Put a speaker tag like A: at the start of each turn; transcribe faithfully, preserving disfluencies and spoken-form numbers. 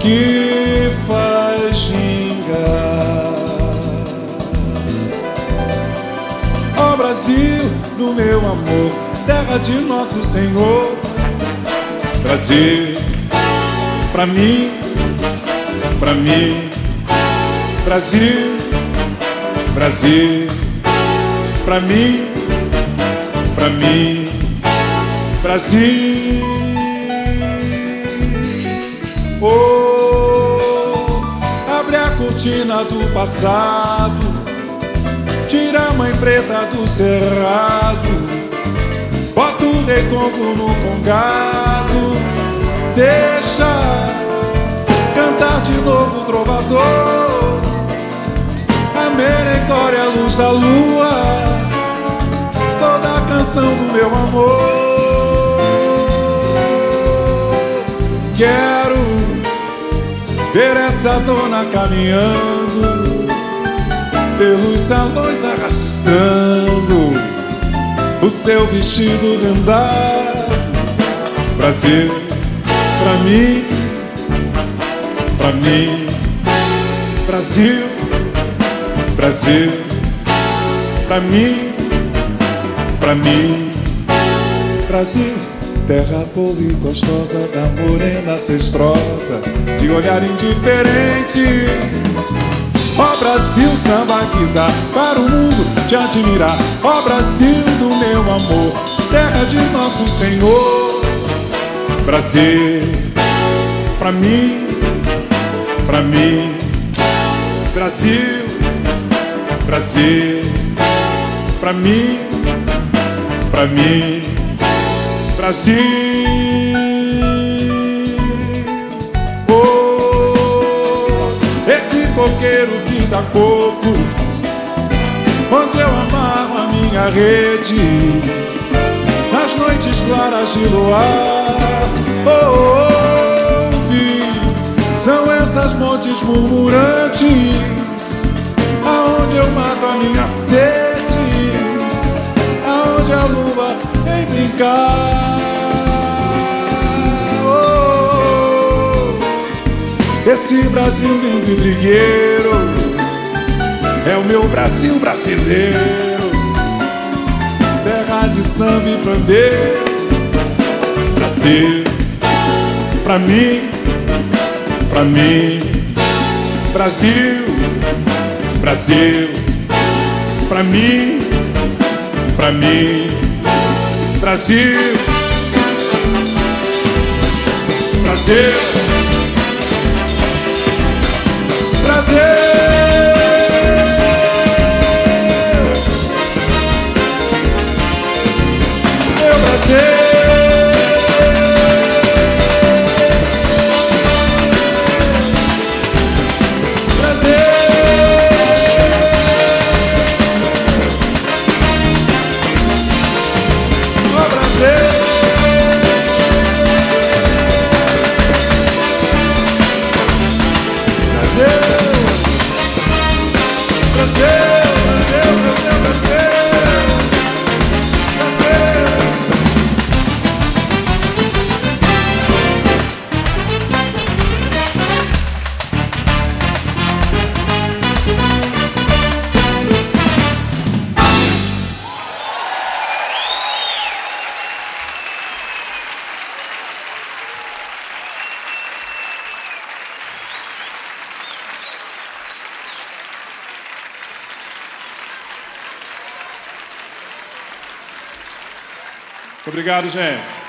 A: que faz gingar. Ó Brasil do meu amor, terra de nosso Senhor. Brasil, pra mim, pra mim. Brasil, Brasil, pra mim, pra mim. Brasil. Oh, abre a cortina do passado, tira a mãe preta do cerrado, bota o recôncavo no congado, deixa cantar de novo o trovador, a merencória, a luz da lua, toda a canção do meu amor. Quero ver essa dona caminhando pelos salões, arrastando o seu vestido rendado. Brasil, pra mim, pra mim. Brasil, Brasil, pra mim, pra mim. Brasil, terra boa e gostosa da morena cestrosa, de olhar indiferente. Ó Brasil, samba que dá para o mundo te admirar. Ó Brasil do meu amor, terra de nosso Senhor. Brasil, pra mim, pra mim. Brasil, Brasil, pra mim, pra mim. Brasil. Oh, esse coqueiro que dá coco, onde eu amarro a minha rede, nas noites claras de luar. Oh, ouve, são essas montes murmurantes, aonde eu mato a minha sede, aonde a lua vem brincar. Esse Brasil lindo e trigueiro é o meu Brasil brasileiro, terra de samba e pandeiro. Brasil, pra mim, pra mim. Brasil, Brasil, pra mim, pra mim. Brasil, Brasil, Brasil, meu Brasil. Obrigado, gente.